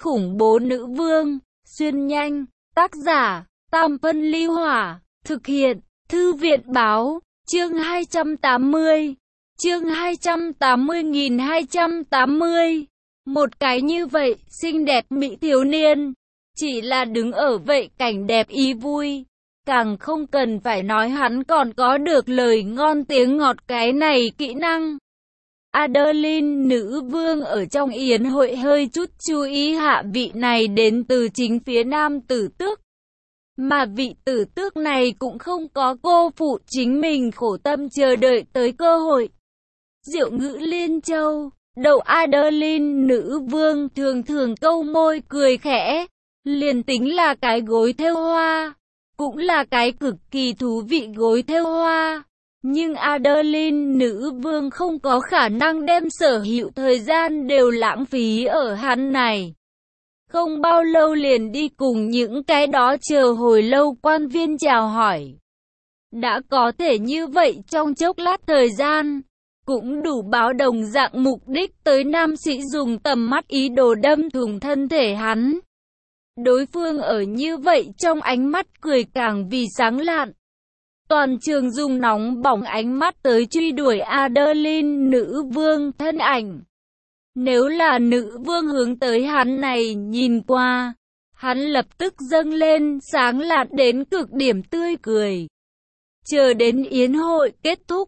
khủng bố nữ vương, xuyên nhanh, tác giả, Tam Phân Ly Hỏa, thực hiện, Thư viện Báo, chương 280, chương 280.280, một cái như vậy, xinh đẹp mỹ thiếu niên, chỉ là đứng ở vậy cảnh đẹp ý vui, càng không cần phải nói hắn còn có được lời ngon tiếng ngọt cái này kỹ năng. Adeline nữ vương ở trong yến hội hơi chút chú ý hạ vị này đến từ chính phía nam tử tước. Mà vị tử tước này cũng không có cô phụ chính mình khổ tâm chờ đợi tới cơ hội. Diệu ngữ liên châu, đầu Adeline nữ vương thường thường câu môi cười khẽ, liền tính là cái gối thêu hoa, cũng là cái cực kỳ thú vị gối thêu hoa. Nhưng Adeline nữ vương không có khả năng đem sở hữu thời gian đều lãng phí ở hắn này. Không bao lâu liền đi cùng những cái đó chờ hồi lâu quan viên chào hỏi. Đã có thể như vậy trong chốc lát thời gian, cũng đủ báo đồng dạng mục đích tới nam sĩ dùng tầm mắt ý đồ đâm thủng thân thể hắn. Đối phương ở như vậy trong ánh mắt cười càng vì sáng lạn. Toàn trường dùng nóng bỏng ánh mắt tới truy đuổi Adeline nữ vương thân ảnh. Nếu là nữ vương hướng tới hắn này nhìn qua, hắn lập tức dâng lên sáng lạn đến cực điểm tươi cười. Chờ đến yến hội kết thúc,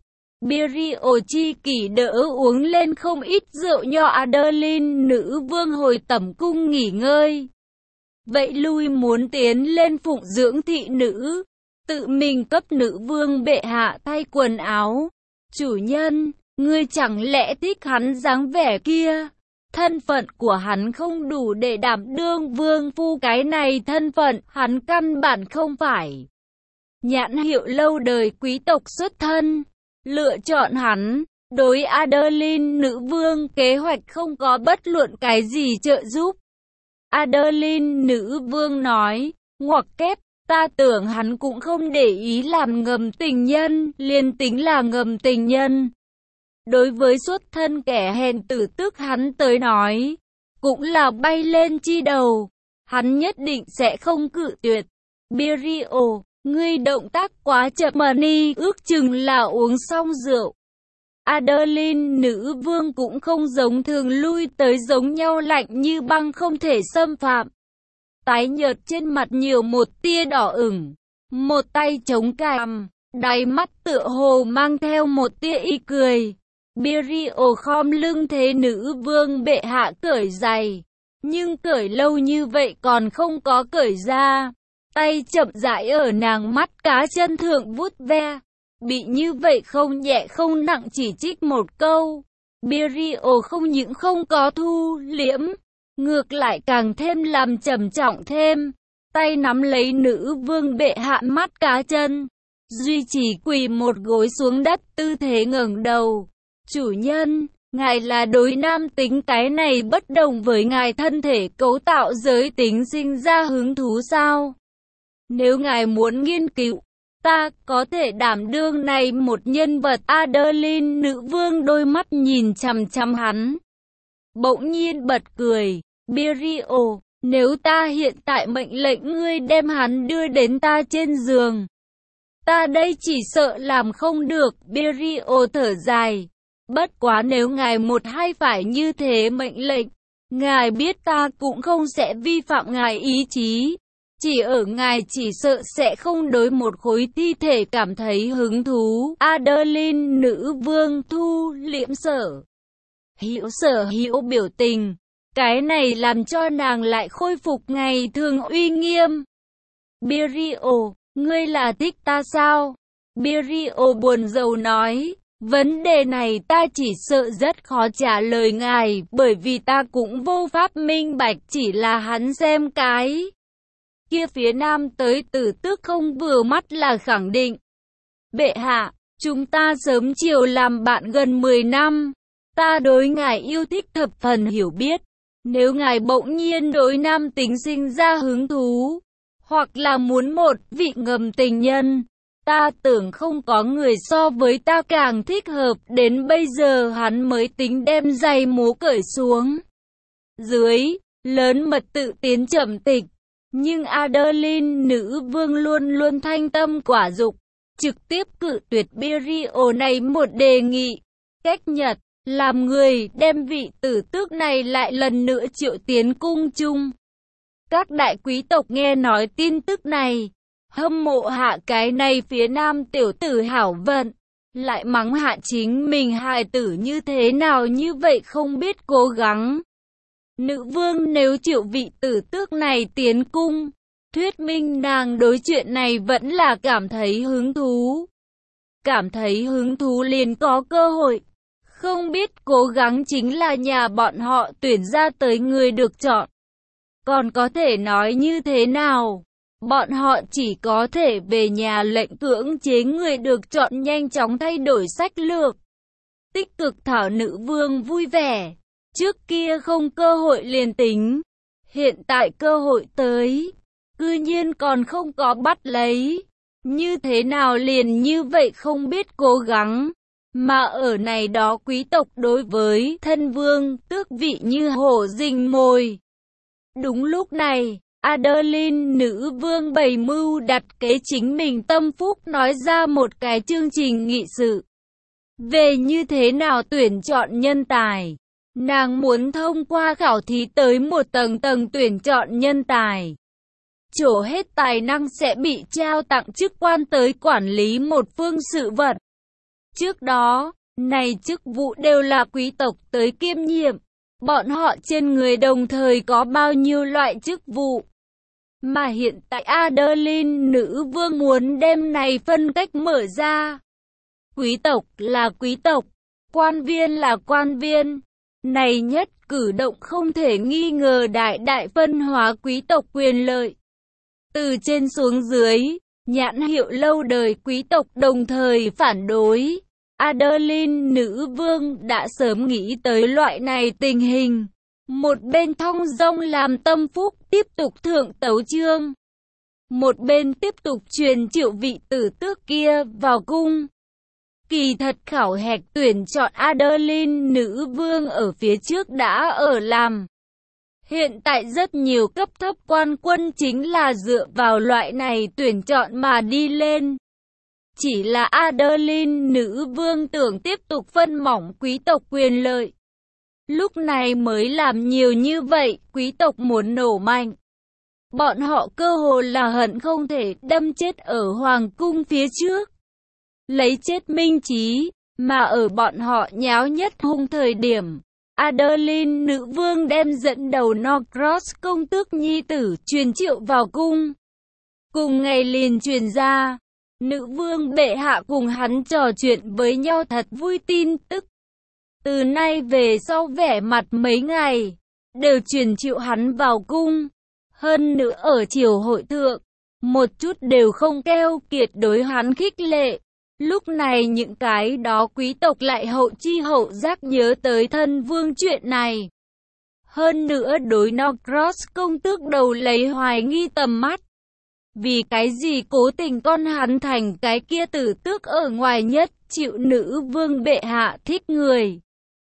Birio chi kỷ đỡ uống lên không ít rượu nho Adeline nữ vương hồi tẩm cung nghỉ ngơi. Vậy lui muốn tiến lên phụng dưỡng thị nữ, tự mình cấp nữ vương bệ hạ thay quần áo. Chủ nhân, ngươi chẳng lẽ thích hắn dáng vẻ kia? Thân phận của hắn không đủ để đảm đương vương phu, cái này thân phận hắn căn bản không phải nhãn hiệu lâu đời quý tộc xuất thân. Lựa chọn hắn, đối Adeline nữ vương kế hoạch không có bất luận cái gì trợ giúp. Adeline nữ vương nói, ngoặc kép, ta tưởng hắn cũng không để ý làm ngầm tình nhân, liền tính là ngầm tình nhân. Đối với xuất thân kẻ hèn tử tước hắn tới nói, cũng là bay lên chi đầu, hắn nhất định sẽ không cự tuyệt. Birio, ngươi động tác quá chậm mà ni, ước chừng là uống xong rượu. Adeline nữ vương cũng không giống thường lui tới giống nhau lạnh như băng không thể xâm phạm. Tái nhợt trên mặt nhiều một tia đỏ ửng, một tay chống cằm, đáy mắt tựa hồ mang theo một tia y cười. Birio khom lưng thế nữ vương bệ hạ cởi giày, nhưng cởi lâu như vậy còn không có cởi ra. Tay chậm rãi ở nàng mắt cá chân thượng vuốt ve, bị như vậy không nhẹ không nặng chỉ trích một câu. Birio không những không có thu liễm, ngược lại càng thêm làm trầm trọng thêm. Tay nắm lấy nữ vương bệ hạ mắt cá chân, duy trì quỳ một gối xuống đất tư thế ngẩng đầu. Chủ nhân, ngài là đối nam tính cái này bất đồng với ngài thân thể cấu tạo giới tính sinh ra hứng thú sao? Nếu ngài muốn nghiên cứu, ta có thể đảm đương này một nhân vật. Adeline nữ vương đôi mắt nhìn chằm chằm hắn, bỗng nhiên bật cười. Birio, nếu ta hiện tại mệnh lệnh ngươi đem hắn đưa đến ta trên giường, ta đây chỉ sợ làm không được. Birio thở dài. Bất quá nếu ngài một hai phải như thế mệnh lệnh, ngài biết ta cũng không sẽ vi phạm ngài ý chí. Chỉ ở ngài chỉ sợ sẽ không đối một khối thi thể cảm thấy hứng thú. Adeline nữ vương thu liễm sở hữu biểu tình, cái này làm cho nàng lại khôi phục ngày thường uy nghiêm. Birio, ngươi là thích ta sao? Birio buồn rầu nói, vấn đề này ta chỉ sợ rất khó trả lời ngài, bởi vì ta cũng vô pháp minh bạch, chỉ là hắn xem cái kia phía nam tới tử tước không vừa mắt là khẳng định. Bệ hạ, chúng ta sớm chiều làm bạn gần 10 năm, ta đối ngài yêu thích thập phần hiểu biết. Nếu ngài bỗng nhiên đối nam tính sinh ra hứng thú, hoặc là muốn một vị ngầm tình nhân, ta tưởng không có người so với ta càng thích hợp. Đến bây giờ hắn mới tính đem giày múa cởi xuống dưới, lớn mật tự tiến chậm tịch. Nhưng Adeline nữ vương luôn luôn thanh tâm quả dục, trực tiếp cự tuyệt Birio này một đề nghị. Cách Nhật, làm người đem vị tử tước này lại lần nữa triệu tiến cung chung. Các đại quý tộc nghe nói tin tức này, hâm mộ hạ cái này phía nam tiểu tử hảo vận, lại mắng hạ chính mình hài tử như thế nào như vậy không biết cố gắng. Nữ vương nếu chịu vị tử tước này tiến cung, thuyết minh nàng đối chuyện này vẫn là cảm thấy hứng thú. Cảm thấy hứng thú liền có cơ hội. Không biết cố gắng chính là nhà bọn họ tuyển ra tới người được chọn. Còn có thể nói như thế nào? Bọn họ chỉ có thể về nhà lệnh cưỡng chế người được chọn nhanh chóng thay đổi sách lược. Tích cực thảo nữ vương vui vẻ. Trước kia không cơ hội liền tính. Hiện tại cơ hội tới. Cư nhiên còn không có bắt lấy. Như thế nào liền như vậy không biết cố gắng. Mà ở này đó quý tộc đối với thân vương tước vị như hổ rình mồi. Đúng lúc này, Adeline nữ vương bày mưu đặt kế chính mình tâm phúc nói ra một cái chương trình nghị sự. Về như thế nào tuyển chọn nhân tài. Nàng muốn thông qua khảo thí tới một tầng tầng tuyển chọn nhân tài. Trổ hết tài năng sẽ bị trao tặng chức quan tới quản lý một phương sự vật. Trước đó, này chức vụ đều là quý tộc tới kiêm nhiệm. Bọn họ trên người đồng thời có bao nhiêu loại chức vụ. Mà hiện tại Adeline nữ vương muốn đem này phân cách mở ra. Quý tộc là quý tộc, quan viên là quan viên. Này nhất cử động không thể nghi ngờ đại phân hóa quý tộc quyền lợi. Từ trên xuống dưới, nhãn hiệu lâu đời quý tộc đồng thời phản đối. Adeline nữ vương đã sớm nghĩ tới loại này tình hình. Một bên thong dong làm tâm phúc tiếp tục thượng tấu chương. Một bên tiếp tục truyền triệu vị tử tước kia vào cung. Kỳ thật khảo hạch tuyển chọn Adeline nữ vương ở phía trước đã ở làm. Hiện tại rất nhiều cấp thấp quan quân chính là dựa vào loại này tuyển chọn mà đi lên. Chỉ là Adeline nữ vương tưởng tiếp tục phân mỏng quý tộc quyền lợi. Lúc này mới làm nhiều như vậy, quý tộc muốn nổ mạnh. Bọn họ cơ hồ là hận không thể đâm chết ở hoàng cung phía trước. Lấy chết minh trí, mà ở bọn họ nháo nhất hung thời điểm. Adeline nữ vương đem dẫn đầu Norcross công tước nhi tử truyền triệu vào cung. Cùng ngày liền truyền ra, nữ vương bệ hạ cùng hắn trò chuyện với nhau thật vui tin tức. Từ nay về sau vẻ mặt mấy ngày, đều truyền triệu hắn vào cung. Hơn nữa ở triều hội thượng, một chút đều không keo kiệt đối hắn khích lệ. Lúc này những cái đó quý tộc lại hậu chi hậu giác nhớ tới thân vương chuyện này. Hơn nữa đối Norcross công tước đầu lấy hoài nghi tầm mắt. Vì cái gì cố tình con hắn thành cái kia tử tước ở ngoài nhất chịu nữ vương bệ hạ thích người.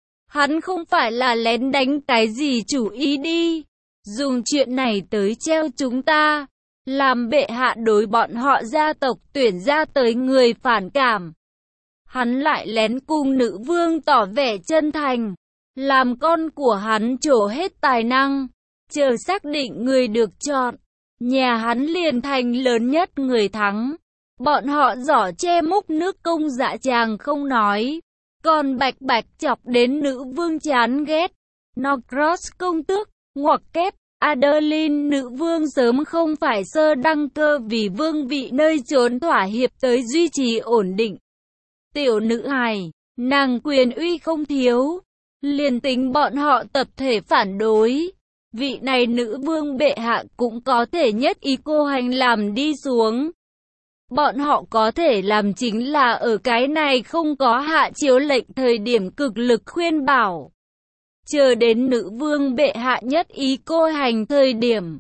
Hắn không phải là lén đánh cái gì chủ ý đi. Dùng chuyện này tới treo chúng ta. Làm bệ hạ đối bọn họ gia tộc tuyển ra tới người phản cảm. Hắn lại lén cùng nữ vương tỏ vẻ chân thành. Làm con của hắn trổ hết tài năng. Chờ xác định người được chọn. Nhà hắn liền thành lớn nhất người thắng. Bọn họ giỏ che múc nước công dạ chàng không nói. Còn bạch bạch chọc đến nữ vương chán ghét. Norcross công tước, ngoặc kép. Adeline nữ vương sớm không phải sơ đăng cơ vì vương vị nơi trốn thỏa hiệp tới duy trì ổn định. Tiểu nữ hài, nàng quyền uy không thiếu. Liền tính bọn họ tập thể phản đối. Vị này nữ vương bệ hạ cũng có thể nhất ý cô hành làm đi xuống. Bọn họ có thể làm chính là ở cái này không có hạ chiếu lệnh thời điểm cực lực khuyên bảo. Chờ đến nữ vương bệ hạ nhất ý cô hành thời điểm.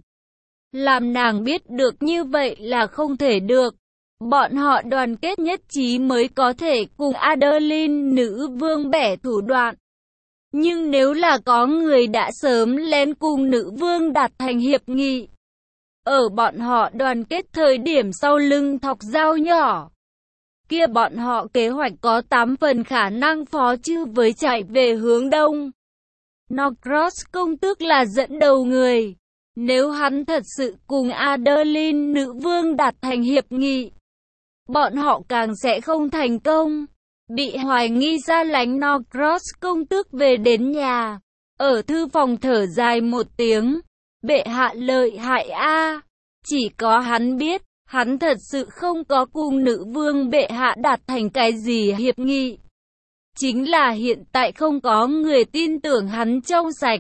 Làm nàng biết được như vậy là không thể được. Bọn họ đoàn kết nhất trí mới có thể cùng Adeline nữ vương bẻ thủ đoạn. Nhưng nếu là có người đã sớm lén cùng nữ vương đạt thành hiệp nghị, ở bọn họ đoàn kết thời điểm sau lưng thọc dao nhỏ, kia bọn họ kế hoạch có 8 phần khả năng phó chư với chạy về hướng đông. Norcross công tước là dẫn đầu người. Nếu hắn thật sự cùng Adeline nữ vương đạt thành hiệp nghị, bọn họ càng sẽ không thành công. Bị hoài nghi ra lánh Norcross công tước về đến nhà. Ở thư phòng thở dài một tiếng. Bệ hạ lợi hại a. Chỉ có hắn biết, hắn thật sự không có cùng nữ vương bệ hạ đạt thành cái gì hiệp nghị. Chính là hiện tại không có người tin tưởng hắn trong sạch.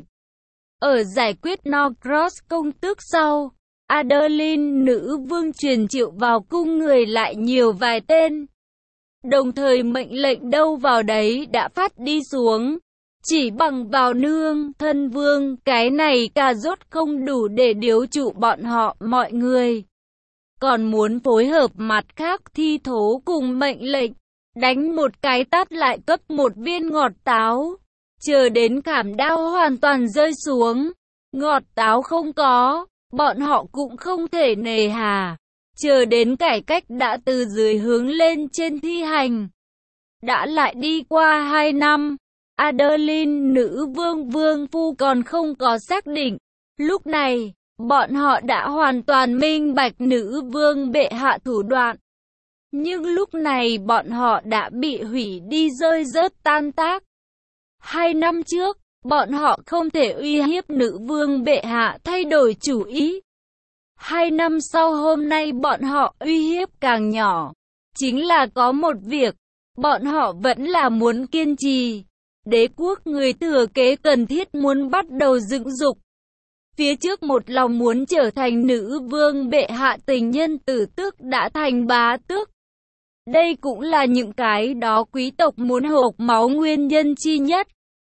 Ở giải quyết Norcross công tước sau, Adeline nữ vương truyền triệu vào cung người lại nhiều vài tên. Đồng thời mệnh lệnh đâu vào đấy đã phát đi xuống. Chỉ bằng vào nương, thân vương, cái này cà rốt không đủ để điếu trụ bọn họ mọi người. Còn muốn phối hợp mặt khác thi thố cùng mệnh lệnh, đánh một cái tát lại cấp một viên ngọt táo. Chờ đến cảm đau hoàn toàn rơi xuống, ngọt táo không có, bọn họ cũng không thể nề hà. Chờ đến cải cách đã từ dưới hướng lên trên thi hành. Đã lại đi qua 2 năm, Adeline nữ vương phu còn không có xác định. Lúc này, bọn họ đã hoàn toàn minh bạch nữ vương bệ hạ thủ đoạn. Nhưng lúc này bọn họ đã bị hủy đi rơi rớt tan tác. 2 năm trước, bọn họ không thể uy hiếp nữ vương bệ hạ thay đổi chủ ý. 2 năm sau hôm nay bọn họ uy hiếp càng nhỏ. Chính là có một việc, bọn họ vẫn là muốn kiên trì. Đế quốc người thừa kế cần thiết muốn bắt đầu dựng dục. Phía trước một lòng muốn trở thành nữ vương bệ hạ tình nhân tử tước đã thành bá tước. Đây cũng là những cái đó quý tộc muốn hộc máu nguyên nhân chi nhất.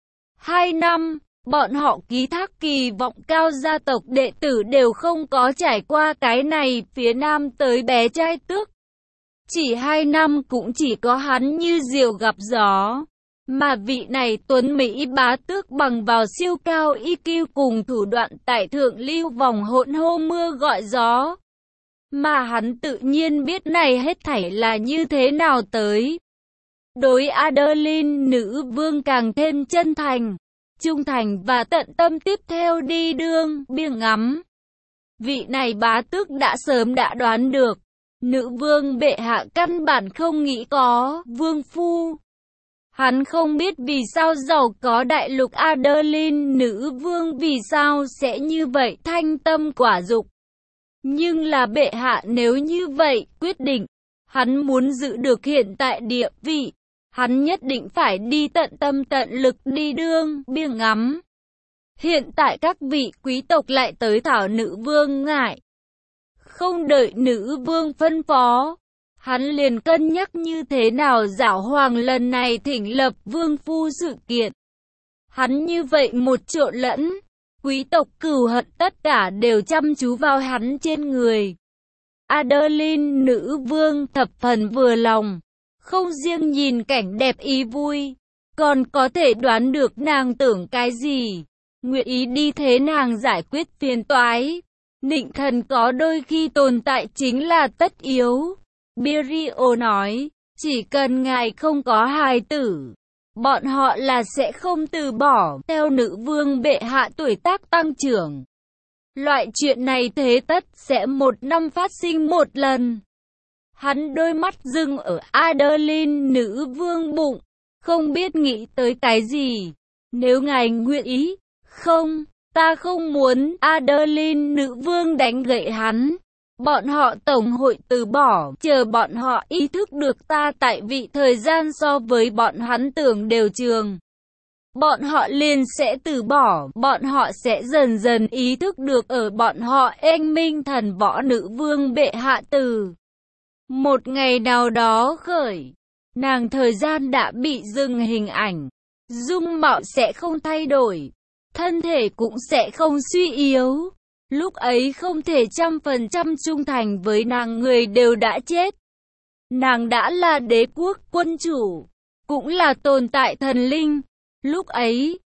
2 năm, bọn họ ký thác kỳ vọng cao, gia tộc đệ tử đều không có trải qua cái này phía nam tới bé trai tước. Chỉ 2 năm cũng chỉ có hắn như diều gặp gió. Mà vị này tuấn Mỹ bá tước bằng vào siêu cao IQ cùng thủ đoạn tại thượng lưu vòng hỗn hô mưa gọi gió. Mà hắn tự nhiên biết này hết thảy là như thế nào tới. Đối Adeline nữ vương càng thêm chân thành, trung thành và tận tâm tiếp theo đi đương, biếng ngắm. Vị này bá tước đã sớm đã đoán được, nữ vương bệ hạ căn bản không nghĩ có vương phu. Hắn không biết vì sao giàu có đại lục Adeline nữ vương vì sao sẽ như vậy thanh tâm quả dục. Nhưng là bệ hạ nếu như vậy quyết định, hắn muốn giữ được hiện tại địa vị, hắn nhất định phải đi tận tâm tận lực đi đương, biếng ngắm. Hiện tại các vị quý tộc lại tới thảo nữ vương ngại. Không đợi nữ vương phân phó, hắn liền cân nhắc như thế nào giảo hoàng lần này thỉnh lập vương phu sự kiện. Hắn như vậy một trộn lẫn, quý tộc cừu hận tất cả đều chăm chú vào hắn trên người. Adeline nữ vương thập phần vừa lòng, không riêng nhìn cảnh đẹp ý vui, còn có thể đoán được nàng tưởng cái gì, nguyện ý đi thế nàng giải quyết phiền toái. Nịnh thần có đôi khi tồn tại chính là tất yếu. Birio nói, chỉ cần ngài không có hài tử, bọn họ là sẽ không từ bỏ. Theo nữ vương bệ hạ tuổi tác tăng trưởng, loại chuyện này thế tất sẽ một năm phát sinh một lần. Hắn đôi mắt dừng ở Adeline nữ vương bụng, không biết nghĩ tới cái gì. Nếu ngài nguyện ý, không, ta không muốn. Adeline nữ vương đánh gậy hắn. Bọn họ tổng hội từ bỏ, chờ bọn họ ý thức được ta tại vị thời gian so với bọn hắn tưởng đều trường. Bọn họ liền sẽ từ bỏ, bọn họ sẽ dần dần ý thức được ở bọn họ anh minh thần võ nữ vương bệ hạ từ. Một ngày nào đó khởi, nàng thời gian đã bị dừng hình ảnh, dung mạo sẽ không thay đổi, thân thể cũng sẽ không suy yếu. Lúc ấy không thể 100% trung thành với nàng người đều đã chết. Nàng đã là đế quốc quân chủ, cũng là tồn tại thần linh. Lúc ấy,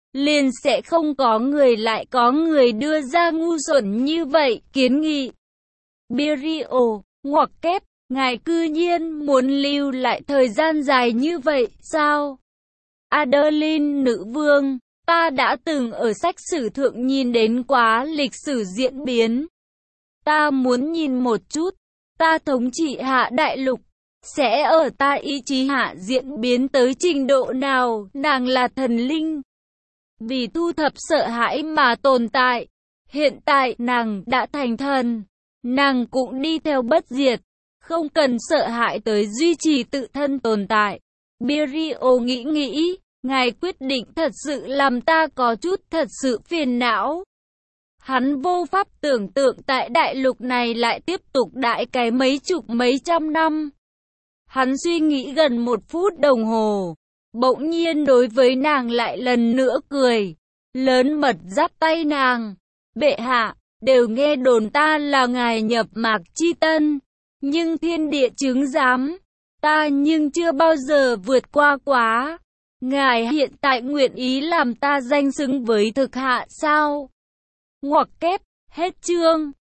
liền sẽ không có người lại có người đưa ra ngu xuẩn như vậy kiến nghị. Birio, ngoặc kép, ngài cư nhiên muốn lưu lại thời gian dài như vậy, sao? Adeline nữ vương, ta đã từng ở sách sử thượng nhìn đến quá lịch sử diễn biến. Ta muốn nhìn một chút, ta thống trị hạ đại lục, sẽ ở ta ý chí hạ diễn biến tới trình độ nào, nàng là thần linh. Vì thu thập sợ hãi mà tồn tại, hiện tại nàng đã thành thần, nàng cũng đi theo bất diệt, không cần sợ hãi tới duy trì tự thân tồn tại. Birio nghĩ, ngài quyết định thật sự làm ta có chút thật sự phiền não. Hắn vô pháp tưởng tượng tại đại lục này lại tiếp tục đại cái mấy chục mấy trăm năm. Hắn suy nghĩ gần 1 phút đồng hồ, bỗng nhiên đối với nàng lại lần nữa cười, lớn mật giáp tay nàng. Bệ hạ, đều nghe đồn ta là ngài nhập mạc chi tân, nhưng thiên địa chứng giám, ta nhưng chưa bao giờ vượt qua quá. Ngài hiện tại nguyện ý làm ta danh xứng với thực hạ sao? Ngoặc kép, hết chương.